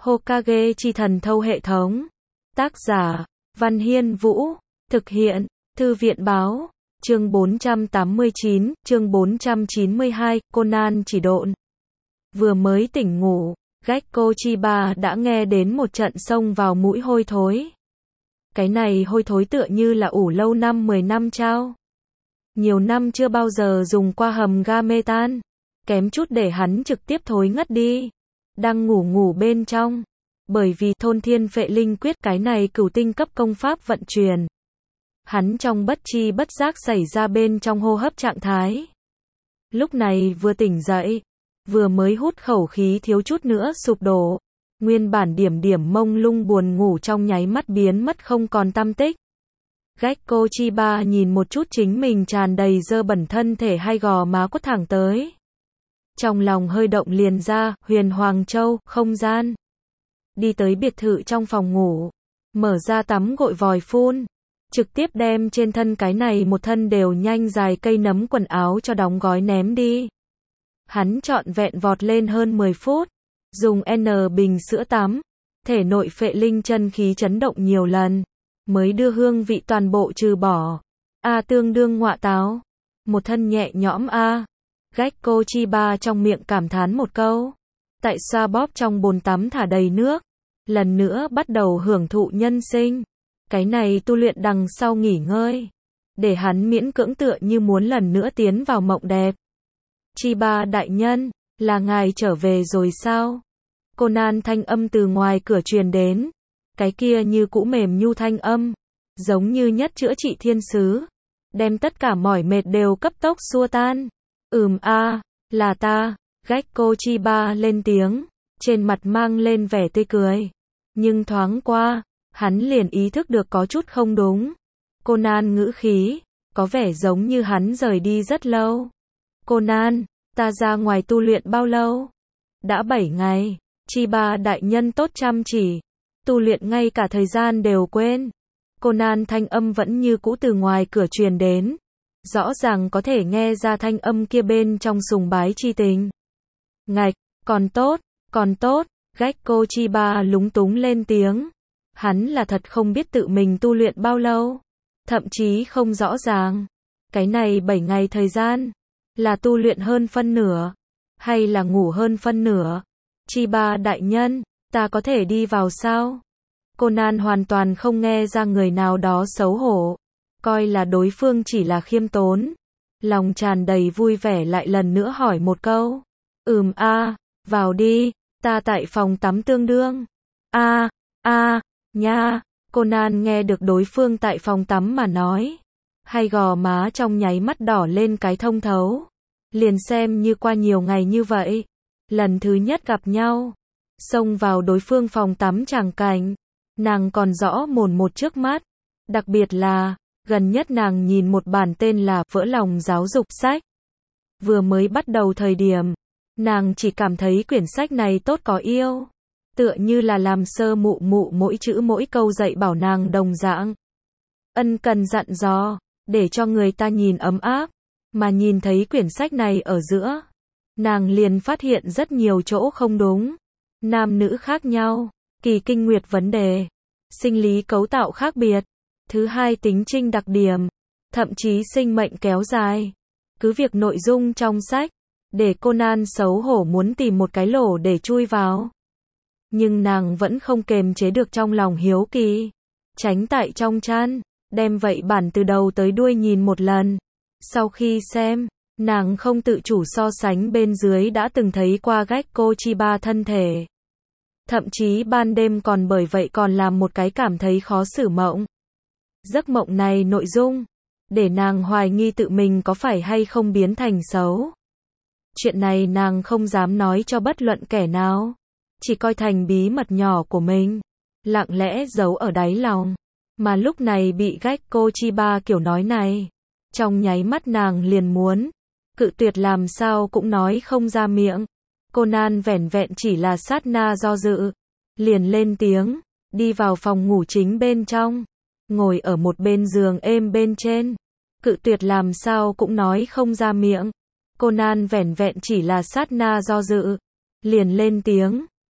Hokage chi thần thâu hệ thống. Tác giả, Văn Hiên Vũ. Thực hiện, Thư viện báo. Chương 489, chương 492, Conan chỉ độn. Vừa mới tỉnh ngủ, Gekko Chiba đã nghe đến một trận xông vào mũi hôi thối. Cái này hôi thối tựa như là ủ lâu năm 10 năm trao. Nhiều năm chưa bao giờ dùng qua hầm ga metan. Kém chút để hắn trực tiếp thối ngất đi. Đang ngủ bên trong. Bởi vì thôn thiên phệ linh quyết cái này cửu tinh cấp công pháp vận chuyển. Hắn trong bất chi bất giác xảy ra bên trong hô hấp trạng thái. Lúc này vừa tỉnh dậy, vừa mới hút khẩu khí thiếu chút nữa sụp đổ. Nguyên bản điểm mông lung buồn ngủ trong nháy mắt biến mất không còn tăm tích. Gekko Chiba nhìn một chút chính mình tràn đầy dơ bẩn thân thể hay gò má quất thẳng tới. Trong lòng hơi động liền ra, Huyền Hoàng Châu, không gian. Đi tới biệt thự trong phòng ngủ, mở ra tắm gội vòi phun, trực tiếp đem trên thân cái này một thân đều nhanh dài cây nấm quần áo cho đóng gói ném đi. Hắn trọn vẹn vọt lên hơn 10 phút, dùng N bình sữa tắm, thể nội phệ linh chân khí chấn động nhiều lần, mới đưa hương vị toàn bộ trừ bỏ. Tương đương ngọa táo, một thân nhẹ nhõm Gekko Chiba trong miệng cảm thán một câu. Tại xoa bóp trong bồn tắm thả đầy nước, lần nữa bắt đầu hưởng thụ nhân sinh. Cái này tu luyện đằng sau nghỉ ngơi, để hắn miễn cưỡng tựa như muốn lần nữa tiến vào mộng đẹp. Chiba đại nhân, là ngài trở về rồi sao? Conan thanh âm từ ngoài cửa truyền đến. Cái kia như cũ mềm nhu thanh âm, giống như nhất chữa trị thiên sứ, đem tất cả mỏi mệt đều cấp tốc xua tan. Là ta. Gekko Chiba lên tiếng, trên mặt mang lên vẻ tươi cười. Nhưng thoáng qua, hắn liền ý thức được có chút không đúng. Conan ngữ khí, có vẻ giống như hắn rời đi rất lâu. Conan, ta ra ngoài tu luyện bao lâu? Đã 7 ngày. Chiba đại nhân tốt chăm chỉ, tu luyện ngay cả thời gian đều quên. Conan thanh âm vẫn như cũ từ ngoài cửa truyền đến. Rõ ràng có thể nghe ra thanh âm kia bên trong sùng bái chi tình. Ngạch, còn tốt, Gekko Chiba lúng túng lên tiếng. Hắn là thật không biết tự mình tu luyện bao lâu, thậm chí không rõ ràng. Cái này 7 ngày thời gian, là tu luyện hơn phân nửa, hay là ngủ hơn phân nửa. Chiba đại nhân, ta có thể đi vào sao? Conan hoàn toàn không nghe ra người nào đó xấu hổ, coi là đối phương chỉ là khiêm tốn. Lòng tràn đầy vui vẻ lại lần nữa hỏi một câu. Vào đi, ta tại phòng tắm tương đương. Nha, Conan nghe được đối phương tại phòng tắm mà nói. Hay gò má trong nháy mắt đỏ lên cái thông thấu. Liền xem như qua nhiều ngày như vậy. Lần thứ nhất gặp nhau, xông vào đối phương phòng tắm tràng cảnh. Nàng còn rõ mồn một trước mắt. Đặc biệt là, gần nhất nàng nhìn một bản tên là Vỡ lòng giáo dục sách. Vừa mới bắt đầu thời điểm, nàng chỉ cảm thấy quyển sách này tốt có yêu. Tựa như là làm sơ mụ mỗi chữ mỗi câu dạy bảo nàng đồng dạng. Ân cần dặn dò, để cho người ta nhìn ấm áp. Mà nhìn thấy quyển sách này ở giữa, nàng liền phát hiện rất nhiều chỗ không đúng. Nam nữ khác nhau, kỳ kinh nguyệt vấn đề, sinh lý cấu tạo khác biệt. Thứ hai tính trinh đặc điểm, thậm chí sinh mệnh kéo dài. Cứ việc nội dung trong sách, để Conan xấu hổ muốn tìm một cái lỗ để chui vào. Nhưng nàng vẫn không kềm chế được trong lòng hiếu kỳ. Tránh tại trong chăn, đem vậy bản từ đầu tới đuôi nhìn một lần. Sau khi xem, nàng không tự chủ so sánh bên dưới đã từng thấy qua Gekko Chiba thân thể. Thậm chí ban đêm còn bởi vậy còn làm một cái cảm thấy khó xử mộng. Giấc mộng này nội dung, để nàng hoài nghi tự mình có phải hay không biến thành xấu. Chuyện này nàng không dám nói cho bất luận kẻ nào, chỉ coi thành bí mật nhỏ của mình, lặng lẽ giấu ở đáy lòng. Mà lúc này bị Gekko Chiba kiểu nói này, trong nháy mắt nàng liền muốn cự tuyệt, làm sao cũng nói không ra miệng. Conan vẻn vẹn chỉ là sát na do dự, liền lên tiếng, đi vào phòng ngủ chính bên trong, ngồi ở một bên giường êm bên trên. Cự tuyệt làm sao cũng nói không ra miệng. Conan vẻn vẹn chỉ là sát na do dự, liền lên tiếng,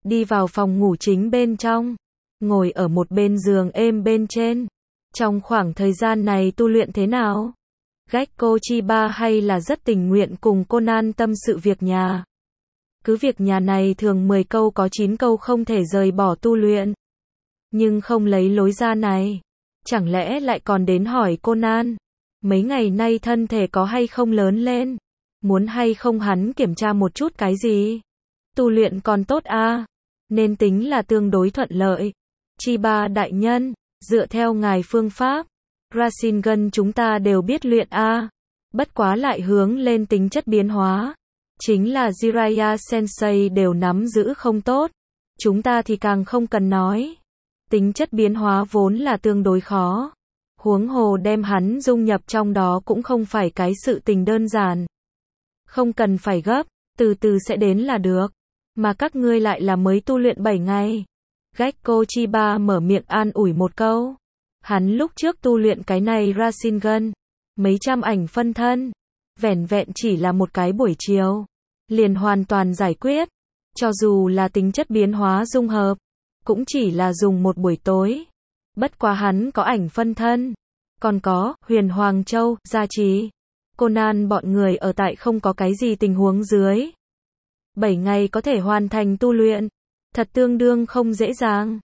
đi vào phòng ngủ chính bên trong, ngồi ở một bên giường êm bên trên. Trong khoảng thời gian này tu luyện thế nào? Gekko Chiba hay là rất tình nguyện cùng Conan tâm sự việc nhà. Cứ việc nhà này thường 10 câu có 9 câu không thể rời bỏ tu luyện. Nhưng không lấy lối ra này. Chẳng lẽ lại còn đến hỏi Conan, mấy ngày nay thân thể có hay không lớn lên? Muốn hay không hắn kiểm tra một chút cái gì? Tu luyện còn tốt à? Nên tính là tương đối thuận lợi. Chiba đại nhân, dựa theo ngài phương pháp, Rasengan chúng ta đều biết luyện a. Bất quá lại hướng lên tính chất biến hóa. Chính là Jiraiya Sensei đều nắm giữ không tốt. Chúng ta thì càng không cần nói. Tính chất biến hóa vốn là tương đối khó. Huống hồ đem hắn dung nhập trong đó cũng không phải cái sự tình đơn giản. Không cần phải gấp, từ từ sẽ đến là được. Mà các ngươi lại là mới tu luyện 7 ngày. Gekko Chiba mở miệng an ủi một câu. Hắn lúc trước tu luyện cái này Rasengan, mấy trăm ảnh phân thân, vẻn vẹn chỉ là một cái buổi chiều, liền hoàn toàn giải quyết. Cho dù là tính chất biến hóa dung hợp, cũng chỉ là dùng một buổi tối. Bất quá hắn có ảnh phân thân, còn có Huyền Hoàng Châu gia trì. Conan bọn người ở tại không có cái gì tình huống dưới 7 ngày có thể hoàn thành tu luyện, thật tương đương không dễ dàng.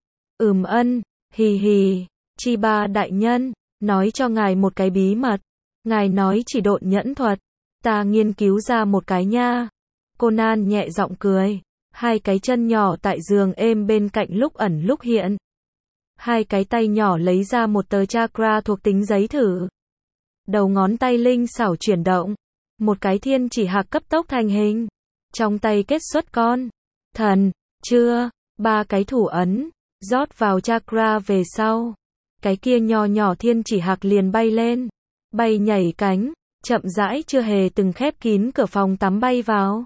Hì hì. Chiba đại nhân, nói cho ngài một cái bí mật. Ngài nói chỉ độn nhẫn thuật, ta nghiên cứu ra một cái nha. Conan nhẹ giọng cười, hai cái chân nhỏ tại giường êm bên cạnh lúc ẩn lúc hiện. Hai cái tay nhỏ lấy ra một tờ chakra thuộc tính giấy thử. Đầu ngón tay linh xảo chuyển động, một cái thiên chỉ hạc cấp tốc thành hình. Trong tay kết xuất con thần, chưa, 3 cái thủ ấn, rót vào chakra về sau. Cái kia nho nhỏ thiên chỉ hạc liền bay lên, bay nhảy cánh, chậm rãi chưa hề từng khép kín cửa phòng tắm bay vào.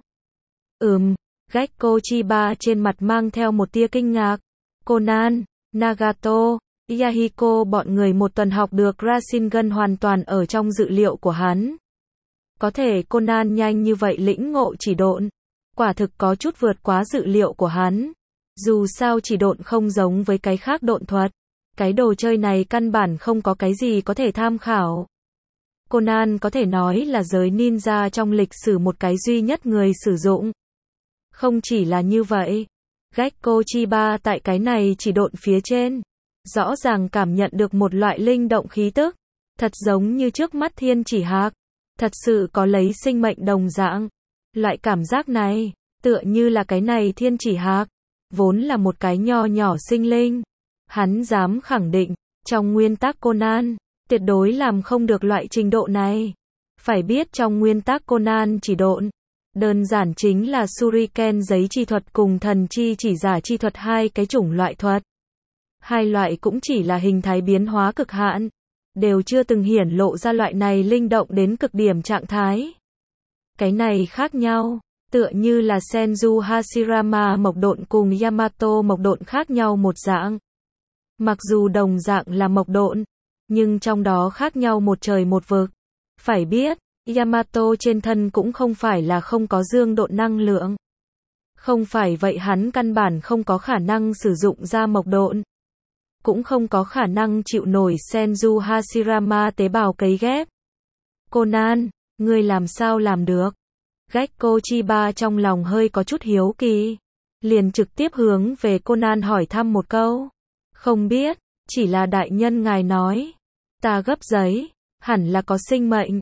Gekko Chiba trên mặt mang theo một tia kinh ngạc. Conan, Nagato, Yahiko bọn người một tuần học được Rasengan hoàn toàn ở trong dự liệu của hắn. Có thể Conan nhanh như vậy lĩnh ngộ chỉ độn, quả thực có chút vượt quá dự liệu của hắn. Dù sao chỉ độn không giống với cái khác độn thuật. Cái đồ chơi này căn bản không có cái gì có thể tham khảo. Conan có thể nói là giới ninja trong lịch sử một cái duy nhất người sử dụng. Không chỉ là như vậy, Gekko Chiba tại cái này chỉ độn phía trên, rõ ràng cảm nhận được một loại linh động khí tức, thật giống như trước mắt thiên chỉ hạc, thật sự có lấy sinh mệnh đồng dạng. Loại cảm giác này, tựa như là cái này thiên chỉ hạc, vốn là một cái nho nhỏ sinh linh. Hắn dám khẳng định, trong nguyên tắc Conan, tuyệt đối làm không được loại trình độ này. Phải biết trong nguyên tắc Conan chỉ độn, đơn giản chính là Shuriken giấy chi thuật cùng thần chi chỉ giả chi thuật hai cái chủng loại thuật. Hai loại cũng chỉ là hình thái biến hóa cực hạn, đều chưa từng hiển lộ ra loại này linh động đến cực điểm trạng thái. Cái này khác nhau, tựa như là Senju Hashirama mộc độn cùng Yamato mộc độn khác nhau một dạng. Mặc dù đồng dạng là mộc độn, nhưng trong đó khác nhau một trời một vực. Phải biết, Yamato trên thân cũng không phải là không có dương độn năng lượng. Không phải vậy hắn căn bản không có khả năng sử dụng ra mộc độn. Cũng không có khả năng chịu nổi Senju Hashirama tế bào cấy ghép. Conan, ngươi làm sao làm được? Gekko Chiba trong lòng hơi có chút hiếu kỳ. Liền trực tiếp hướng về Conan hỏi thăm một câu. Không biết, chỉ là đại nhân ngài nói. Ta gấp giấy, hẳn là có sinh mệnh.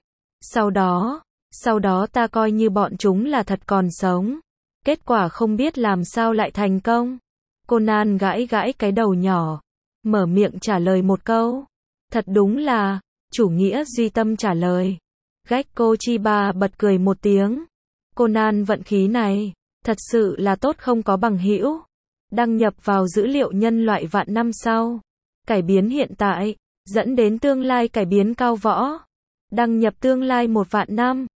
Sau đó ta coi như bọn chúng là thật còn sống. Kết quả không biết làm sao lại thành công. Conan gãi gãi cái đầu nhỏ, mở miệng trả lời một câu. Thật đúng là, chủ nghĩa duy tâm trả lời. Gekko Chiba bật cười một tiếng. Conan vận khí này, thật sự là tốt không có bằng hữu. Đăng nhập vào dữ liệu nhân loại vạn năm sau. Cải biến hiện tại, dẫn đến tương lai cải biến cao võ. Đăng nhập tương lai 1 vạn năm.